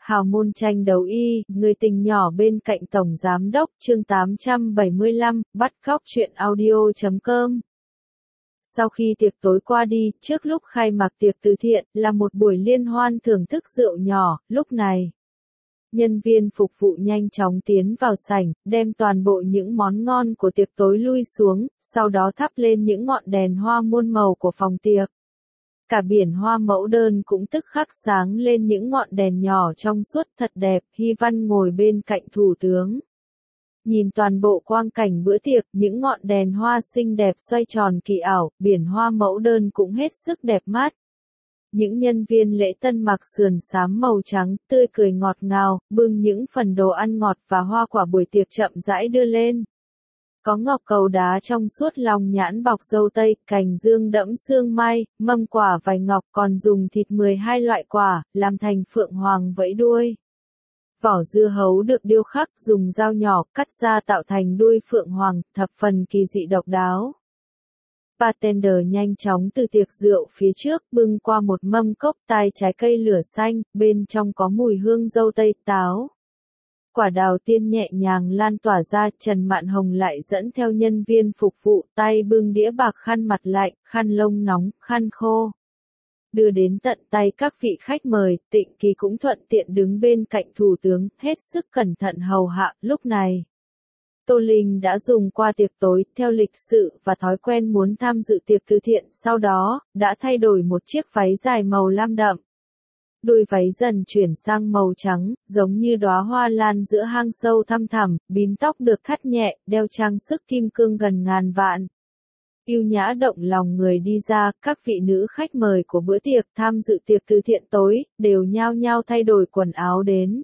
Hào môn tranh đấu y, người tình nhỏ bên cạnh Tổng Giám đốc, chương 875, bắt cóc chuyện audio.com. Sau khi tiệc tối qua đi, trước lúc khai mạc tiệc từ thiện, là một buổi liên hoan thưởng thức rượu nhỏ, lúc này. Nhân viên phục vụ nhanh chóng tiến vào sảnh, đem toàn bộ những món ngon của tiệc tối lui xuống, sau đó thắp lên những ngọn đèn hoa muôn màu của phòng tiệc. Cả biển hoa mẫu đơn cũng tức khắc sáng lên những ngọn đèn nhỏ trong suốt thật đẹp. Hy Văn ngồi bên cạnh thủ tướng. Nhìn toàn bộ quang cảnh bữa tiệc, những ngọn đèn hoa xinh đẹp xoay tròn kỳ ảo, biển hoa mẫu đơn cũng hết sức đẹp mắt. Những nhân viên lễ tân mặc sườn xám màu trắng, tươi cười ngọt ngào, bưng những phần đồ ăn ngọt và hoa quả buổi tiệc chậm rãi đưa lên. Có ngọc cầu đá trong suốt lòng nhãn bọc dâu tây, cành dương đẫm sương mai, mâm quả vài ngọc, còn dùng thịt 12 loại quả, làm thành phượng hoàng vẫy đuôi. Vỏ dưa hấu được điêu khắc, dùng dao nhỏ cắt ra tạo thành đuôi phượng hoàng, thập phần kỳ dị độc đáo. Bartender nhanh chóng từ tiệc rượu phía trước bưng qua một mâm cốc tai trái cây lửa xanh, bên trong có mùi hương dâu tây, táo. Quả đào tiên nhẹ nhàng lan tỏa ra, Trần Mạn Hồng lại dẫn theo nhân viên phục vụ, tay bưng đĩa bạc, khăn mặt lạnh, khăn lông nóng, khăn khô. Đưa đến tận tay các vị khách mời, Tịnh Kỳ cũng thuận tiện đứng bên cạnh thủ tướng, hết sức cẩn thận hầu hạ. Lúc này, Tô Linh đã dùng qua tiệc tối, theo lịch sự và thói quen muốn tham dự tiệc từ thiện, sau đó, đã thay đổi một chiếc váy dài màu lam đậm. Đuôi váy dần chuyển sang màu trắng, giống như đóa hoa lan giữa hang sâu thăm thẳm, bím tóc được thắt nhẹ, đeo trang sức kim cương gần ngàn vạn. Yêu nhã động lòng người đi ra, các vị nữ khách mời của bữa tiệc tham dự tiệc từ thiện tối, đều nhao nhao thay đổi quần áo đến.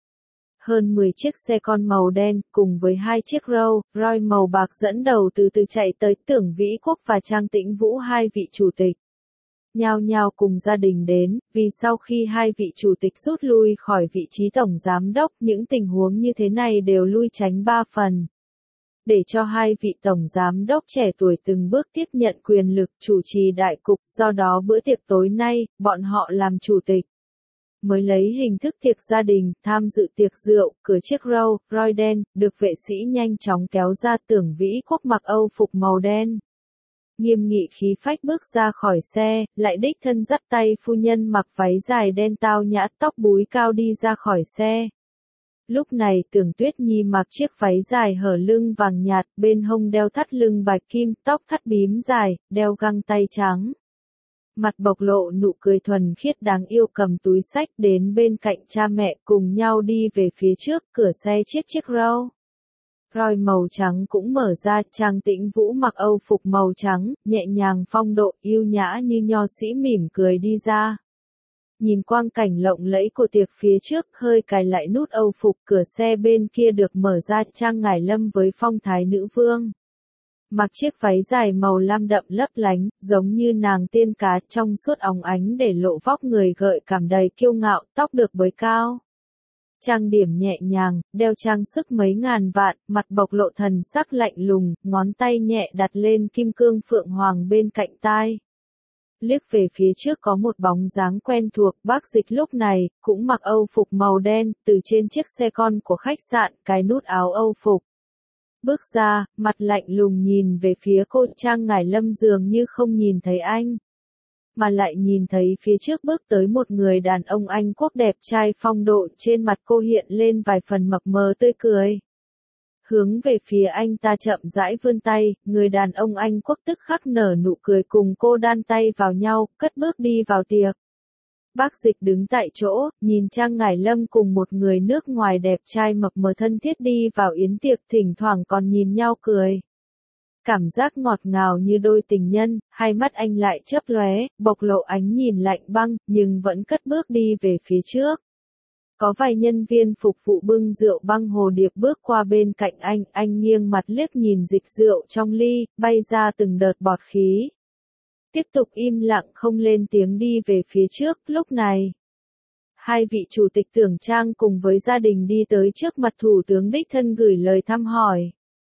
Hơn 10 chiếc xe con màu đen, cùng với 2 chiếc Rolls Royce màu bạc dẫn đầu từ từ chạy tới. Tưởng Vĩ Quốc và Trang Tĩnh Vũ, hai vị chủ tịch, nhao nhao cùng gia đình đến, vì sau khi hai vị chủ tịch rút lui khỏi vị trí tổng giám đốc, những tình huống như thế này đều lui tránh 3 phần. Để cho hai vị tổng giám đốc trẻ tuổi từng bước tiếp nhận quyền lực chủ trì đại cục, do đó bữa tiệc tối nay, bọn họ làm chủ tịch. Mới lấy hình thức tiệc gia đình, tham dự tiệc rượu, cửa chiếc Rolls Royce đen, được vệ sĩ nhanh chóng kéo ra. Tưởng Vĩ Quốc mặc Âu phục màu đen. Nghiêm nghị khí phách bước ra khỏi xe, lại đích thân dắt tay phu nhân mặc váy dài đen tao nhã, tóc búi cao đi ra khỏi xe. Lúc này Tưởng Tuyết Nhi mặc chiếc váy dài hở lưng vàng nhạt, bên hông đeo thắt lưng bạch kim, tóc thắt bím dài, đeo găng tay trắng. Mặt bộc lộ nụ cười thuần khiết đáng yêu, cầm túi xách đến bên cạnh cha mẹ, cùng nhau đi về phía trước. Cửa xe chiếc Rolls Royce màu trắng cũng mở ra. Trang Tĩnh Vũ mặc Âu phục màu trắng, nhẹ nhàng phong độ, yêu nhã như nho sĩ mỉm cười đi ra. Nhìn quang cảnh lộng lẫy của tiệc phía trước, hơi cài lại nút Âu phục, cửa xe bên kia được mở ra. Trang Ngải Lâm với phong thái nữ vương, mặc chiếc váy dài màu lam đậm lấp lánh, giống như nàng tiên cá, trong suốt óng ánh để lộ vóc người gợi cảm đầy kiêu ngạo, tóc được bới cao. Trang điểm nhẹ nhàng, đeo trang sức mấy ngàn vạn, mặt bộc lộ thần sắc lạnh lùng, ngón tay nhẹ đặt lên kim cương phượng hoàng bên cạnh tai. Liếc về phía trước có một bóng dáng quen thuộc, Bác Dịch lúc này, cũng mặc Âu phục màu đen, từ trên chiếc xe con của khách sạn, cài nút áo Âu phục. Bước ra, mặt lạnh lùng nhìn về phía cô. Trang Ngải Lâm dường như không nhìn thấy anh, mà lại nhìn thấy phía trước bước tới một người đàn ông Anh Quốc đẹp trai phong độ. Trên mặt cô hiện lên vài phần mập mờ tươi cười. Hướng về phía anh ta chậm rãi vươn tay, người đàn ông Anh Quốc tức khắc nở nụ cười, cùng cô đan tay vào nhau, cất bước đi vào tiệc. Bác Dịch đứng tại chỗ, nhìn Trang Ngải Lâm cùng một người nước ngoài đẹp trai mập mờ thân thiết đi vào yến tiệc, thỉnh thoảng còn nhìn nhau cười. Cảm giác ngọt ngào như đôi tình nhân, hai mắt anh lại chớp lóe, bộc lộ ánh nhìn lạnh băng, nhưng vẫn cất bước đi về phía trước. Có vài nhân viên phục vụ bưng rượu băng hồ điệp bước qua bên cạnh anh nghiêng mặt liếc nhìn dịch rượu trong ly, bay ra từng đợt bọt khí. Tiếp tục im lặng không lên tiếng đi về phía trước. Lúc này, hai vị chủ tịch Tưởng Trang cùng với gia đình đi tới trước mặt thủ tướng đích thân gửi lời thăm hỏi.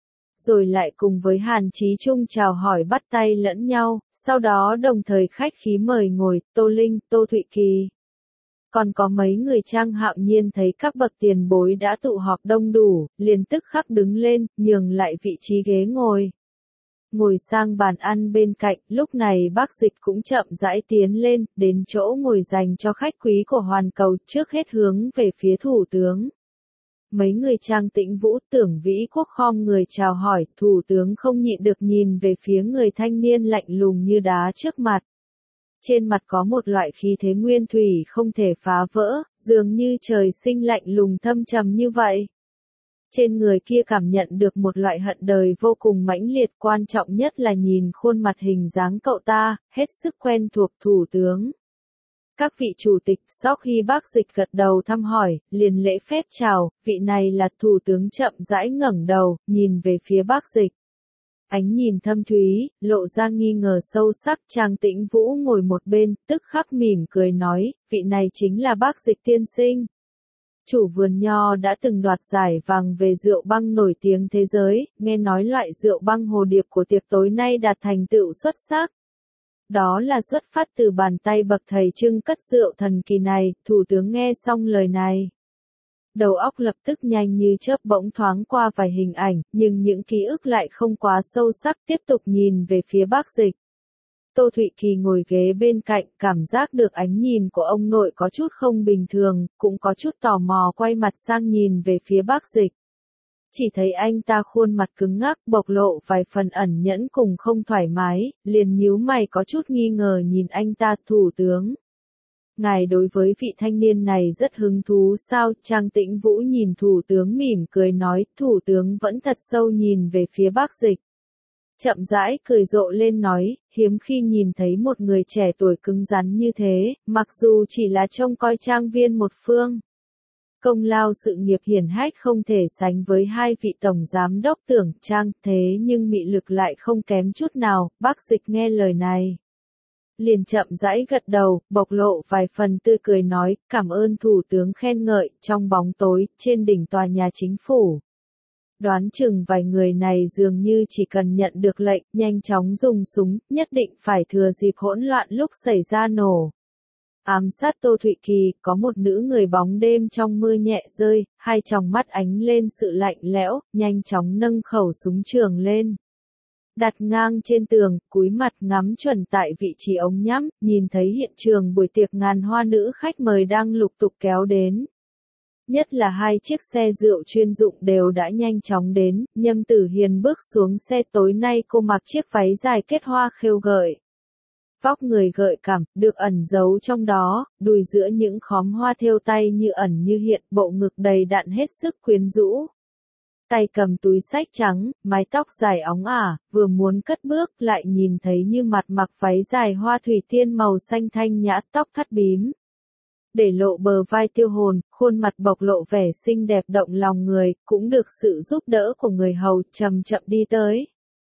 Rồi lại cùng với Hàn Chí Trung chào hỏi bắt tay lẫn nhau, sau đó đồng thời khách khí mời ngồi, Tô Linh, Tô Thụy Kỳ. Còn có mấy người Trang Hạo Nhiên thấy các bậc tiền bối đã tụ họp đông đủ, liền tức khắc đứng lên, nhường lại vị trí ghế ngồi. Ngồi sang bàn ăn bên cạnh, lúc này Bác Dịch cũng chậm rãi tiến lên, đến chỗ ngồi dành cho khách quý của Hoàn Cầu, trước hết hướng về phía thủ tướng. Mấy người Trang Tĩnh Vũ, Tưởng Vĩ Quốc khom người chào hỏi, thủ tướng không nhịn được nhìn về phía người thanh niên lạnh lùng như đá trước mặt. Trên mặt có một loại khí thế nguyên thủy không thể phá vỡ, dường như trời sinh lạnh lùng thâm trầm như vậy. Trên người kia cảm nhận được một loại hận đời vô cùng mãnh liệt, quan trọng nhất là nhìn khuôn mặt hình dáng cậu ta, hết sức quen thuộc thủ tướng. Các vị chủ tịch, sau khi Bác Dịch gật đầu thăm hỏi, liền lễ phép chào, vị này là thủ tướng chậm rãi ngẩng đầu, nhìn về phía Bác Dịch. Ánh nhìn thâm thúy, lộ ra nghi ngờ sâu sắc. Trang Tĩnh Vũ ngồi một bên, tức khắc mỉm cười nói, vị này chính là Bác Dịch tiên sinh. Chủ vườn nho đã từng đoạt giải vàng về rượu băng nổi tiếng thế giới, nghe nói loại rượu băng hồ điệp của tiệc tối nay đạt thành tựu xuất sắc. Đó là xuất phát từ bàn tay bậc thầy trưng cất rượu thần kỳ này. Thủ tướng nghe xong lời này, đầu óc lập tức nhanh như chớp bỗng thoáng qua vài hình ảnh, nhưng những ký ức lại không quá sâu sắc, tiếp tục nhìn về phía Bác Dịch. Tô Thụy Kỳ ngồi ghế bên cạnh, cảm giác được ánh nhìn của ông nội có chút không bình thường, cũng có chút tò mò quay mặt sang nhìn về phía Bác Dịch. Chỉ thấy anh ta khuôn mặt cứng ngắc, bộc lộ vài phần ẩn nhẫn cùng không thoải mái, liền nhíu mày có chút nghi ngờ nhìn anh ta. Thủ tướng, ngài đối với vị thanh niên này rất hứng thú sao? Trang Tĩnh Vũ nhìn thủ tướng mỉm cười nói, thủ tướng vẫn thật sâu nhìn về phía Bác Dịch. Chậm rãi cười rộ lên nói, hiếm khi nhìn thấy một người trẻ tuổi cứng rắn như thế, mặc dù chỉ là trông coi trang viên một phương. Công lao sự nghiệp hiển hách không thể sánh với hai vị tổng giám đốc Tưởng Trang, thế nhưng mị lực lại không kém chút nào. Bác Dịch nghe lời này, liền chậm rãi gật đầu, bộc lộ vài phần tươi cười nói, cảm ơn thủ tướng khen ngợi. Trong bóng tối, trên đỉnh tòa nhà chính phủ, đoán chừng vài người này dường như chỉ cần nhận được lệnh, nhanh chóng dùng súng, nhất định phải thừa dịp hỗn loạn lúc xảy ra nổ. Ám sát Tô Thụy Kỳ, có một nữ người bóng đêm trong mưa nhẹ rơi, hai tròng mắt ánh lên sự lạnh lẽo, nhanh chóng nâng khẩu súng trường lên. Đặt ngang trên tường, cúi mặt ngắm chuẩn tại vị trí ống nhắm, nhìn thấy hiện trường buổi tiệc ngàn hoa nữ khách mời đang lục tục kéo đến. Nhất là hai chiếc xe rượu chuyên dụng đều đã nhanh chóng đến. Nhâm Tử Hiền bước xuống xe, tối nay cô mặc chiếc váy dài kết hoa khêu gợi. Vóc người gợi cảm, được ẩn giấu trong đó, đùi giữa những khóm hoa thêu tay như ẩn như hiện, bộ ngực đầy đặn hết sức quyến rũ. Tay cầm túi xách trắng, mái tóc dài óng ả, vừa muốn cất bước lại nhìn thấy như mặt mặc váy dài hoa thủy tiên màu xanh thanh nhã, tóc thắt bím. Để lộ bờ vai tiêu hồn, khuôn mặt bộc lộ vẻ xinh đẹp động lòng người, cũng được sự giúp đỡ của người hầu, chậm chậm đi tới.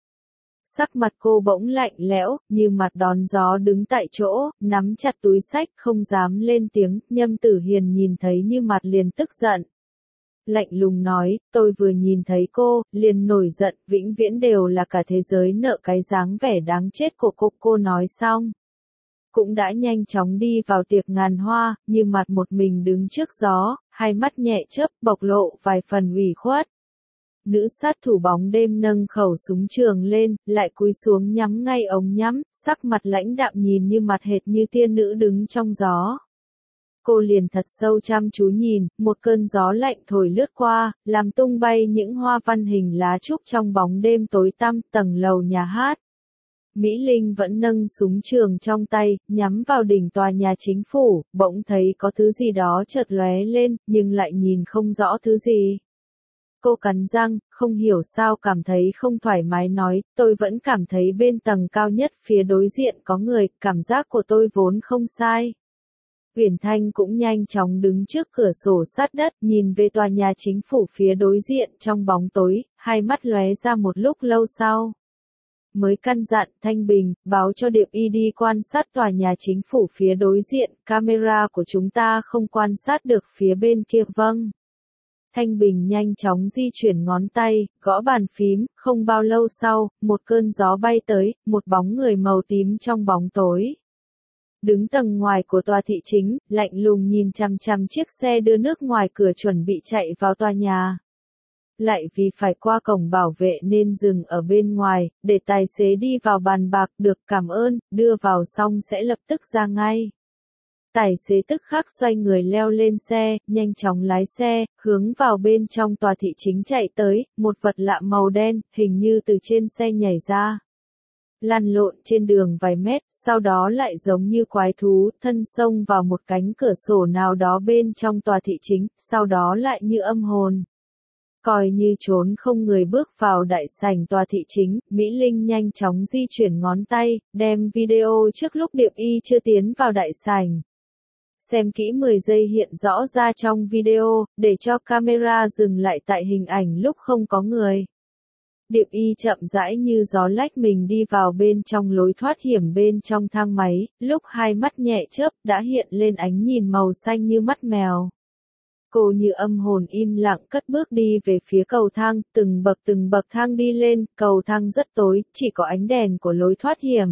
Sắc mặt cô bỗng lạnh lẽo, như mặt đón gió đứng tại chỗ, nắm chặt túi xách không dám lên tiếng. Nhâm Tử Hiền nhìn thấy như mặt liền tức giận. Lạnh lùng nói, tôi vừa nhìn thấy cô, liền nổi giận, vĩnh viễn đều là cả thế giới nợ cái dáng vẻ đáng chết của cô nói xong. Cũng đã nhanh chóng đi vào tiệc ngàn hoa, như mặt một mình đứng trước gió, hai mắt nhẹ chớp, bộc lộ vài phần ủy khuất. Nữ sát thủ bóng đêm nâng khẩu súng trường lên, lại cúi xuống nhắm ngay ống nhắm, sắc mặt lãnh đạm nhìn như mặt hệt như tiên nữ đứng trong gió. Cô liền thật sâu chăm chú nhìn, một cơn gió lạnh thổi lướt qua, làm tung bay những hoa văn hình lá trúc trong bóng đêm tối tăm tầng lầu nhà hát. Mỹ Linh vẫn nâng súng trường trong tay, nhắm vào đỉnh tòa nhà chính phủ, bỗng thấy có thứ gì đó chợt lóe lên, nhưng lại nhìn không rõ thứ gì. Cô cắn răng, không hiểu sao cảm thấy không thoải mái nói, tôi vẫn cảm thấy bên tầng cao nhất phía đối diện có người, cảm giác của tôi vốn không sai. Uyển Thanh cũng nhanh chóng đứng trước cửa sổ sát đất, nhìn về tòa nhà chính phủ phía đối diện trong bóng tối, hai mắt lóe ra một lúc lâu sau. Mới căn dặn Thanh Bình, báo cho Điệp Y đi quan sát tòa nhà chính phủ phía đối diện, camera của chúng ta không quan sát được phía bên kia. Vâng. Thanh Bình nhanh chóng di chuyển ngón tay, gõ bàn phím, không bao lâu sau, một cơn gió bay tới, một bóng người màu tím trong bóng tối. Đứng tầng ngoài của tòa thị chính, lạnh lùng nhìn chằm chằm chiếc xe đưa nước ngoài cửa chuẩn bị chạy vào tòa nhà. Lại vì phải qua cổng bảo vệ nên dừng ở bên ngoài, để tài xế đi vào bàn bạc. Được, cảm ơn, đưa vào xong sẽ lập tức ra ngay. Tài xế tức khắc xoay người leo lên xe, nhanh chóng lái xe, hướng vào bên trong tòa thị chính chạy tới. Một vật lạ màu đen, hình như từ trên xe nhảy ra, lăn lộn trên đường vài mét, sau đó lại giống như quái thú, thân xông vào một cánh cửa sổ nào đó bên trong tòa thị chính, sau đó lại như âm hồn. Coi như trốn không người bước vào đại sảnh tòa thị chính, Mỹ Linh nhanh chóng di chuyển ngón tay, đem video trước lúc Điệp Y chưa tiến vào đại sảnh. Xem kỹ 10 giây hiện rõ ra trong video, để cho camera dừng lại tại hình ảnh lúc không có người. Điệp Y chậm rãi như gió lách mình đi vào bên trong lối thoát hiểm bên trong thang máy, lúc hai mắt nhẹ chớp đã hiện lên ánh nhìn màu xanh như mắt mèo. Cô như âm hồn im lặng cất bước đi về phía cầu thang, từng bậc thang đi lên, cầu thang rất tối, chỉ có ánh đèn của lối thoát hiểm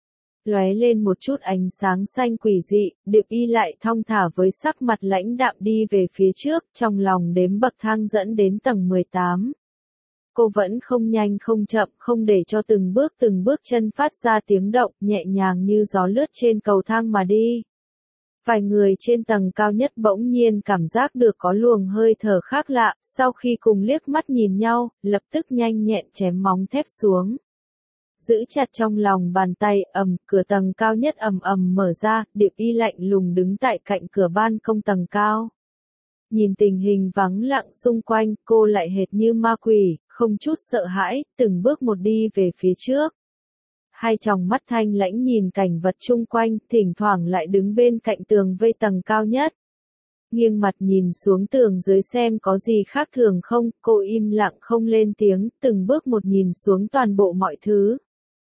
lóe lên một chút ánh sáng xanh quỷ dị. Điệp Y lại thong thả với sắc mặt lãnh đạm đi về phía trước, trong lòng đếm bậc thang dẫn đến tầng 18. Cô vẫn không nhanh không chậm, không để cho từng bước chân phát ra tiếng động, nhẹ nhàng như gió lướt trên cầu thang mà đi. Vài người trên tầng cao nhất bỗng nhiên cảm giác được có luồng hơi thở khác lạ, sau khi cùng liếc mắt nhìn nhau, lập tức nhanh nhẹn chém móng thép xuống. Giữ chặt trong lòng bàn tay, cửa tầng cao nhất ầm mở ra, Điệp Y lạnh lùng đứng tại cạnh cửa ban công tầng cao. Nhìn tình hình vắng lặng xung quanh, cô lại hệt như ma quỷ, không chút sợ hãi, từng bước một đi về phía trước. Hai tròng mắt thanh lãnh nhìn cảnh vật chung quanh, thỉnh thoảng lại đứng bên cạnh tường vây tầng cao nhất. Nghiêng mặt nhìn xuống tường dưới xem có gì khác thường không, cô im lặng không lên tiếng, từng bước một nhìn xuống toàn bộ mọi thứ.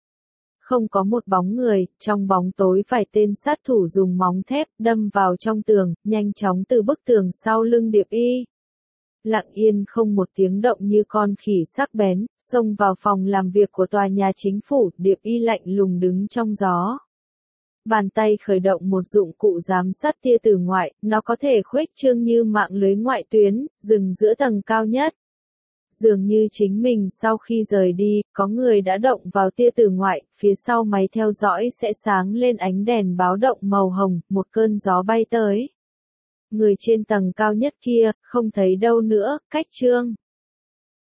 Không có một bóng người, trong bóng tối vài tên sát thủ dùng móng thép đâm vào trong tường, nhanh chóng từ bức tường sau lưng Điệp Y. Lặng yên không một tiếng động như con khỉ sắc bén, xông vào phòng làm việc của tòa nhà chính phủ, Điệp Y lạnh lùng đứng trong gió. Bàn tay khởi động một dụng cụ giám sát tia từ ngoại, nó có thể khuếch trương như mạng lưới ngoại tuyến, dừng giữa tầng cao nhất. Dường như chính mình sau khi rời đi, có người đã động vào tia từ ngoại, phía sau máy theo dõi sẽ sáng lên ánh đèn báo động màu hồng, một cơn gió bay tới. Người trên tầng cao nhất kia, không thấy đâu nữa, cách chương.